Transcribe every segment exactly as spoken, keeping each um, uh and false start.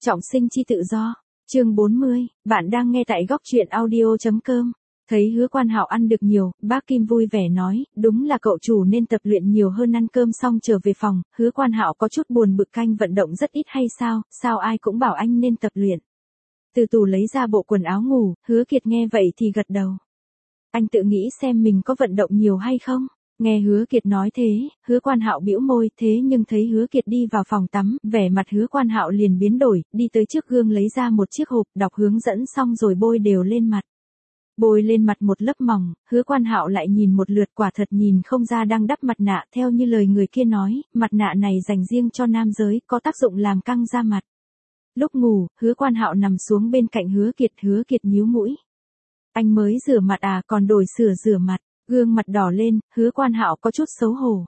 Trọng sinh chi tự do. Chương bốn mươi, bạn đang nghe tại góc truyện audio chấm com. Thấy Hứa Quan Hạo ăn được nhiều, bác Kim vui vẻ nói, đúng là cậu chủ nên tập luyện nhiều hơn. Ăn cơm xong trở về phòng, Hứa Quan Hạo có chút buồn bực, canh vận động rất ít hay sao, sao ai cũng bảo anh nên tập luyện. Từ tủ lấy ra bộ quần áo ngủ, Hứa Kiệt nghe vậy thì gật đầu. Anh tự nghĩ xem mình có vận động nhiều hay không? Nghe Hứa Kiệt nói thế, Hứa Quan Hạo bĩu môi, thế nhưng thấy Hứa Kiệt đi vào phòng tắm, vẻ mặt Hứa Quan Hạo liền biến đổi, đi tới trước gương lấy ra một chiếc hộp, đọc hướng dẫn xong rồi bôi đều lên mặt. Bôi lên mặt một lớp mỏng, Hứa Quan Hạo lại nhìn một lượt, quả thật nhìn không ra đang đắp mặt nạ, theo như lời người kia nói, mặt nạ này dành riêng cho nam giới, có tác dụng làm căng da mặt. Lúc ngủ, Hứa Quan Hạo nằm xuống bên cạnh Hứa Kiệt, Hứa Kiệt nhíu mũi. Anh mới rửa mặt à, còn đổi sửa rửa mặt. Gương mặt đỏ lên, Hứa Quan Hạo có chút xấu hổ.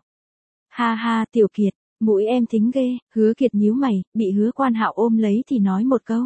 Ha ha, Tiểu Kiệt, mũi em thính ghê. Hứa Kiệt nhíu mày, bị Hứa Quan Hạo ôm lấy thì nói một câu.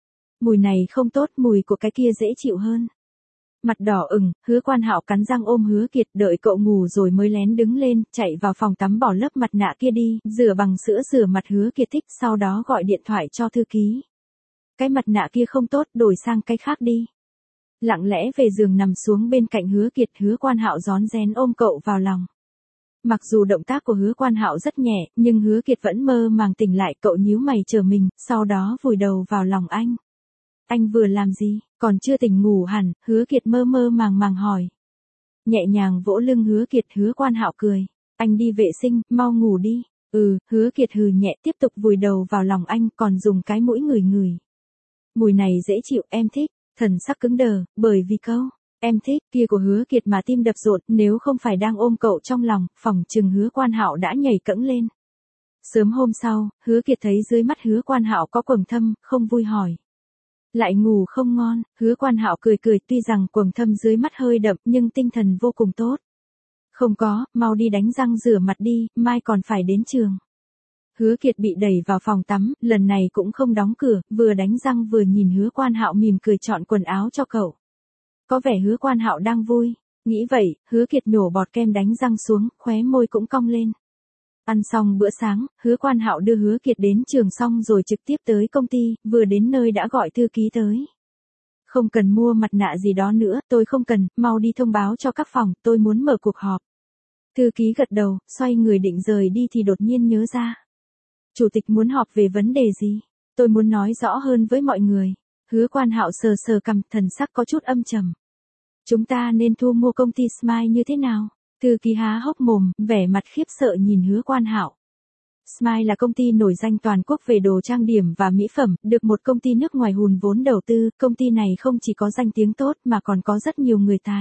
Mùi này không tốt, mùi của cái kia dễ chịu hơn. Mặt đỏ ửng, Hứa Quan Hạo cắn răng ôm Hứa Kiệt, đợi cậu ngủ rồi mới lén đứng lên, chạy vào phòng tắm bỏ lớp mặt nạ kia đi, rửa bằng sữa rửa mặt Hứa Kiệt thích, sau đó gọi điện thoại cho thư ký. Cái mặt nạ kia không tốt, đổi sang cái khác đi. Lặng lẽ về giường nằm xuống bên cạnh Hứa Kiệt, Hứa Quan Hạo rón rén ôm cậu vào lòng. Mặc dù động tác của Hứa Quan Hạo rất nhẹ, nhưng Hứa Kiệt vẫn mơ màng tỉnh lại, cậu nhíu mày chờ mình, sau đó vùi đầu vào lòng anh. Anh vừa làm gì, còn chưa tỉnh ngủ hẳn, Hứa Kiệt mơ mơ màng màng hỏi. Nhẹ nhàng vỗ lưng Hứa Kiệt, Hứa Quan Hạo cười. Anh đi vệ sinh, mau ngủ đi. Ừ, Hứa Kiệt hừ nhẹ tiếp tục vùi đầu vào lòng anh, còn dùng cái mũi ngửi ngửi. Mùi này dễ chịu, em thích. Thần sắc cứng đờ, bởi vì câu, em thích kia của Hứa Kiệt mà tim đập rộn, nếu không phải đang ôm cậu trong lòng, phỏng chừng Hứa Quan Hạo đã nhảy cẫng lên. Sớm hôm sau, Hứa Kiệt thấy dưới mắt Hứa Quan Hạo có quầng thâm, không vui hỏi. Lại ngủ không ngon, Hứa Quan Hạo cười cười, tuy rằng quầng thâm dưới mắt hơi đậm nhưng tinh thần vô cùng tốt. Không có, mau đi đánh răng rửa mặt đi, mai còn phải đến trường. Hứa Kiệt bị đẩy vào phòng tắm, lần này cũng không đóng cửa, vừa đánh răng vừa nhìn Hứa Quan Hạo mỉm cười chọn quần áo cho cậu. Có vẻ Hứa Quan Hạo đang vui, nghĩ vậy, Hứa Kiệt nhổ bọt kem đánh răng xuống, khóe môi cũng cong lên. Ăn xong bữa sáng, Hứa Quan Hạo đưa Hứa Kiệt đến trường xong rồi trực tiếp tới công ty, vừa đến nơi đã gọi thư ký tới. Không cần mua mặt nạ gì đó nữa, tôi không cần, mau đi thông báo cho các phòng, tôi muốn mở cuộc họp. Thư ký gật đầu, xoay người định rời đi thì đột nhiên nhớ ra. Chủ tịch muốn họp về vấn đề gì? Tôi muốn nói rõ hơn với mọi người. Hứa Quan Hạo sờ sờ cằm, thần sắc có chút âm trầm. Chúng ta nên thu mua công ty Smile như thế nào? Thư ký há hốc mồm, vẻ mặt khiếp sợ nhìn Hứa Quan Hạo. Smile là công ty nổi danh toàn quốc về đồ trang điểm và mỹ phẩm, được một công ty nước ngoài hùn vốn đầu tư. Công ty này không chỉ có danh tiếng tốt mà còn có rất nhiều người tài.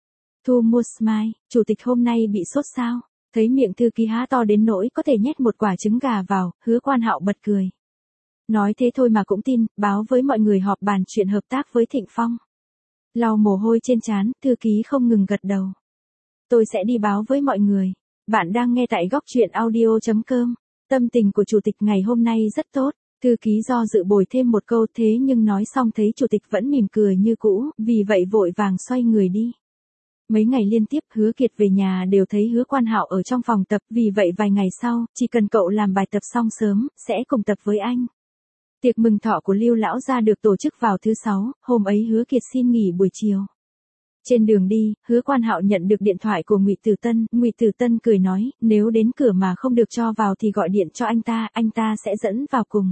Thu mua Smile, chủ tịch hôm nay bị sốt sao? Thấy miệng thư ký há to đến nỗi có thể nhét một quả trứng gà vào, Hứa Quan Hạo bật cười. Nói thế thôi mà cũng tin, báo với mọi người họp bàn chuyện hợp tác với Thịnh Phong. Lau mồ hôi trên trán, thư ký không ngừng gật đầu. Tôi sẽ đi báo với mọi người. Bạn đang nghe tại góc truyện audio chấm com. Tâm tình của chủ tịch ngày hôm nay rất tốt. Thư ký do dự bồi thêm một câu, thế nhưng nói xong thấy chủ tịch vẫn mỉm cười như cũ, vì vậy vội vàng xoay người đi. Mấy ngày liên tiếp Hứa Kiệt về nhà đều thấy Hứa Quan Hạo ở trong phòng tập, vì vậy vài ngày sau, chỉ cần cậu làm bài tập xong sớm, sẽ cùng tập với anh. Tiệc mừng thọ của Lưu lão gia được tổ chức vào thứ sáu, hôm ấy Hứa Kiệt xin nghỉ buổi chiều. Trên đường đi, Hứa Quan Hạo nhận được điện thoại của Ngụy Tử Tân, Ngụy Tử Tân cười nói, nếu đến cửa mà không được cho vào thì gọi điện cho anh ta, anh ta sẽ dẫn vào cùng.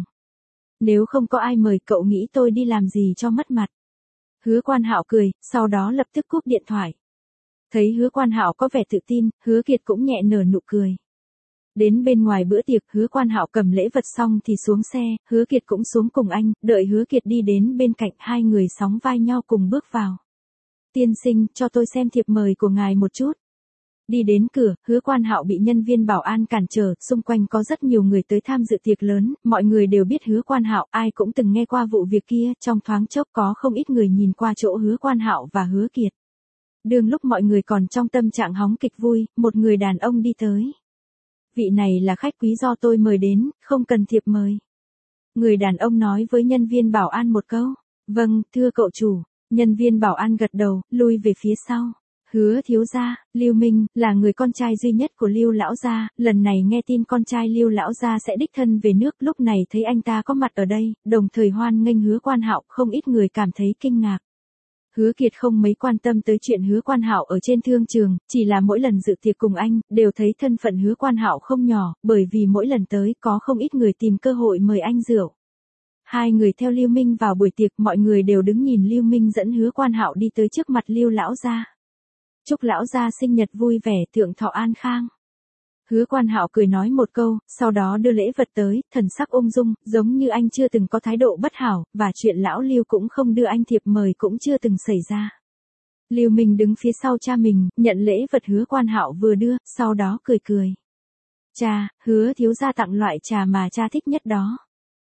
Nếu không có ai mời cậu nghĩ tôi đi làm gì cho mất mặt. Hứa Quan Hạo cười, sau đó lập tức cúp điện thoại. Thấy Hứa Quan Hạo có vẻ tự tin, Hứa Kiệt cũng nhẹ nở nụ cười. Đến bên ngoài bữa tiệc, Hứa Quan Hạo cầm lễ vật xong thì xuống xe, Hứa Kiệt cũng xuống cùng anh, đợi Hứa Kiệt đi đến bên cạnh, hai người sóng vai nhau cùng bước vào. Tiên sinh, cho tôi xem thiệp mời của ngài một chút. Đi đến cửa, Hứa Quan Hạo bị nhân viên bảo an cản trở, xung quanh có rất nhiều người tới tham dự tiệc lớn, mọi người đều biết Hứa Quan Hạo, ai cũng từng nghe qua vụ việc kia, trong thoáng chốc có không ít người nhìn qua chỗ Hứa Quan Hạo và Hứa Kiệt. Đương lúc mọi người còn trong tâm trạng hóng kịch vui, một người đàn ông đi tới. Vị này là khách quý do tôi mời đến, không cần thiệp mời. Người đàn ông nói với nhân viên bảo an một câu. Vâng, thưa cậu chủ. Nhân viên bảo an gật đầu, lui về phía sau. Hứa thiếu gia, Lưu Minh, là người con trai duy nhất của Lưu lão gia, lần này nghe tin con trai Lưu lão gia sẽ đích thân về nước, lúc này thấy anh ta có mặt ở đây, đồng thời hoan nghênh Hứa Quan Hạo, không ít người cảm thấy kinh ngạc. Hứa Kiệt không mấy quan tâm tới chuyện Hứa Quan Hạo ở trên thương trường, chỉ là mỗi lần dự tiệc cùng anh, đều thấy thân phận Hứa Quan Hạo không nhỏ, bởi vì mỗi lần tới có không ít người tìm cơ hội mời anh rượu. Hai người theo Lưu Minh vào buổi tiệc, mọi người đều đứng nhìn Lưu Minh dẫn Hứa Quan Hạo đi tới trước mặt Lưu lão gia. Chúc lão gia sinh nhật vui vẻ, thượng thọ an khang. Hứa Quan Hạo cười nói một câu, sau đó đưa lễ vật tới, thần sắc ung dung, giống như anh chưa từng có thái độ bất hảo, và chuyện lão Lưu cũng không đưa anh thiệp mời cũng chưa từng xảy ra. Lưu Minh đứng phía sau cha mình, nhận lễ vật Hứa Quan Hạo vừa đưa, sau đó cười cười. Cha, Hứa thiếu gia tặng loại trà mà cha thích nhất đó.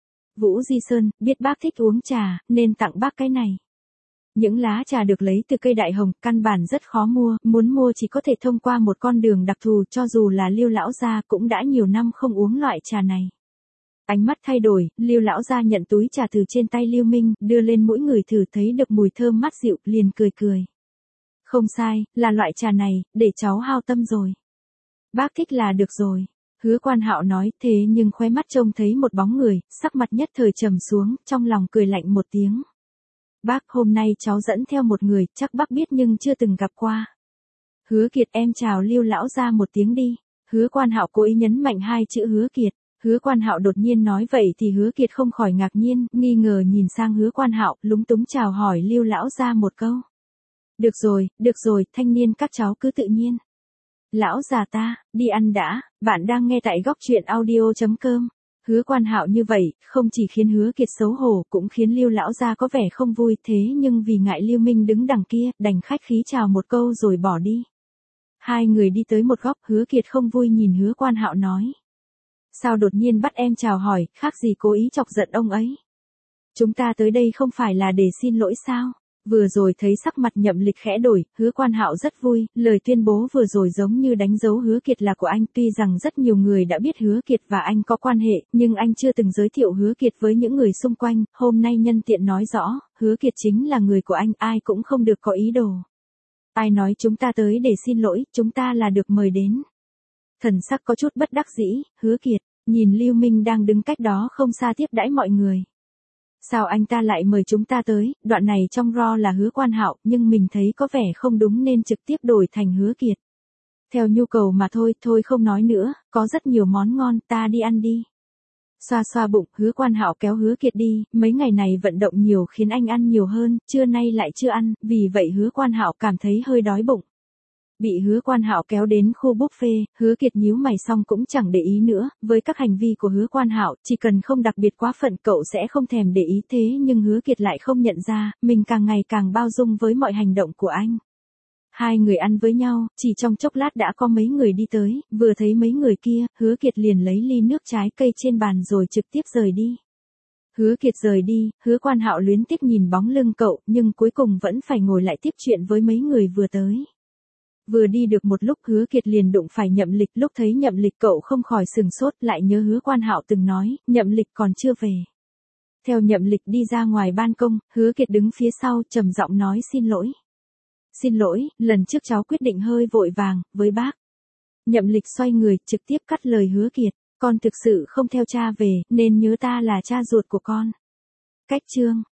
Vũ Di Sơn, biết bác thích uống trà, nên tặng bác cái này. Những lá trà được lấy từ cây đại hồng, căn bản rất khó mua, muốn mua chỉ có thể thông qua một con đường đặc thù, cho dù là Lưu lão gia cũng đã nhiều năm không uống loại trà này. Ánh mắt thay đổi, Lưu lão gia nhận túi trà từ trên tay Lưu Minh, đưa lên mỗi người thử, thấy được mùi thơm mát dịu, liền cười cười. Không sai, là loại trà này, để cháu hao tâm rồi. Bác thích là được rồi. Hứa Quan Hạo nói, thế nhưng khóe mắt trông thấy một bóng người, sắc mặt nhất thời trầm xuống, trong lòng cười lạnh một tiếng. Bác, hôm nay cháu dẫn theo một người, chắc bác biết nhưng chưa từng gặp qua. Hứa Kiệt, em chào Lưu lão gia một tiếng đi. Hứa Quan Hạo cố ý nhấn mạnh hai chữ Hứa Kiệt. Hứa Quan Hạo đột nhiên nói vậy thì Hứa Kiệt không khỏi ngạc nhiên, nghi ngờ nhìn sang Hứa Quan Hạo, lúng túng chào hỏi Lưu lão gia một câu. Được rồi, được rồi, thanh niên các cháu cứ tự nhiên. Lão già ta, đi ăn đã, bạn đang nghe tại góc truyện audio chấm com. Hứa Quan Hạo như vậy, không chỉ khiến Hứa Kiệt xấu hổ, cũng khiến Lưu lão gia có vẻ không vui, thế nhưng vì ngại Lưu Minh đứng đằng kia, đành khách khí chào một câu rồi bỏ đi. Hai người đi tới một góc, Hứa Kiệt không vui nhìn Hứa Quan Hạo nói. Sao đột nhiên bắt em chào hỏi, khác gì cố ý chọc giận ông ấy. Chúng ta tới đây không phải là để xin lỗi sao? Vừa rồi thấy sắc mặt Nhậm Lịch khẽ đổi, Hứa Quan Hạo rất vui, lời tuyên bố vừa rồi giống như đánh dấu Hứa Kiệt là của anh, tuy rằng rất nhiều người đã biết Hứa Kiệt và anh có quan hệ, nhưng anh chưa từng giới thiệu Hứa Kiệt với những người xung quanh, hôm nay nhân tiện nói rõ, Hứa Kiệt chính là người của anh, ai cũng không được có ý đồ. Ai nói chúng ta tới để xin lỗi, chúng ta là được mời đến. Thần sắc có chút bất đắc dĩ, Hứa Kiệt, nhìn Lưu Minh đang đứng cách đó không xa tiếp đãi mọi người. Sao anh ta lại mời chúng ta tới, đoạn này trong ro là Hứa Quan Hạo, nhưng mình thấy có vẻ không đúng nên trực tiếp đổi thành Hứa Kiệt. Theo nhu cầu mà thôi, thôi không nói nữa, có rất nhiều món ngon, ta đi ăn đi. Xoa xoa bụng, Hứa Quan Hạo kéo Hứa Kiệt đi, mấy ngày này vận động nhiều khiến anh ăn nhiều hơn, trưa nay lại chưa ăn, vì vậy Hứa Quan Hạo cảm thấy hơi đói bụng. Bị Hứa Quan Hạo kéo đến khu buffet, Hứa Kiệt nhíu mày xong cũng chẳng để ý nữa, với các hành vi của Hứa Quan Hạo, chỉ cần không đặc biệt quá phận cậu sẽ không thèm để ý, thế nhưng Hứa Kiệt lại không nhận ra, mình càng ngày càng bao dung với mọi hành động của anh. Hai người ăn với nhau, chỉ trong chốc lát đã có mấy người đi tới, vừa thấy mấy người kia, Hứa Kiệt liền lấy ly nước trái cây trên bàn rồi trực tiếp rời đi. Hứa Kiệt rời đi, Hứa Quan Hạo luyến tiếc nhìn bóng lưng cậu, nhưng cuối cùng vẫn phải ngồi lại tiếp chuyện với mấy người vừa tới. Vừa đi được một lúc Hứa Kiệt liền đụng phải Nhậm Lịch, lúc thấy Nhậm Lịch cậu không khỏi sừng sốt, lại nhớ Hứa Quan Hạo từng nói, Nhậm Lịch còn chưa về. Theo Nhậm Lịch đi ra ngoài ban công, Hứa Kiệt đứng phía sau, trầm giọng nói xin lỗi. Xin lỗi, lần trước cháu quyết định hơi vội vàng, với bác. Nhậm Lịch xoay người, trực tiếp cắt lời Hứa Kiệt, con thực sự không theo cha về, nên nhớ ta là cha ruột của con. Cách chương.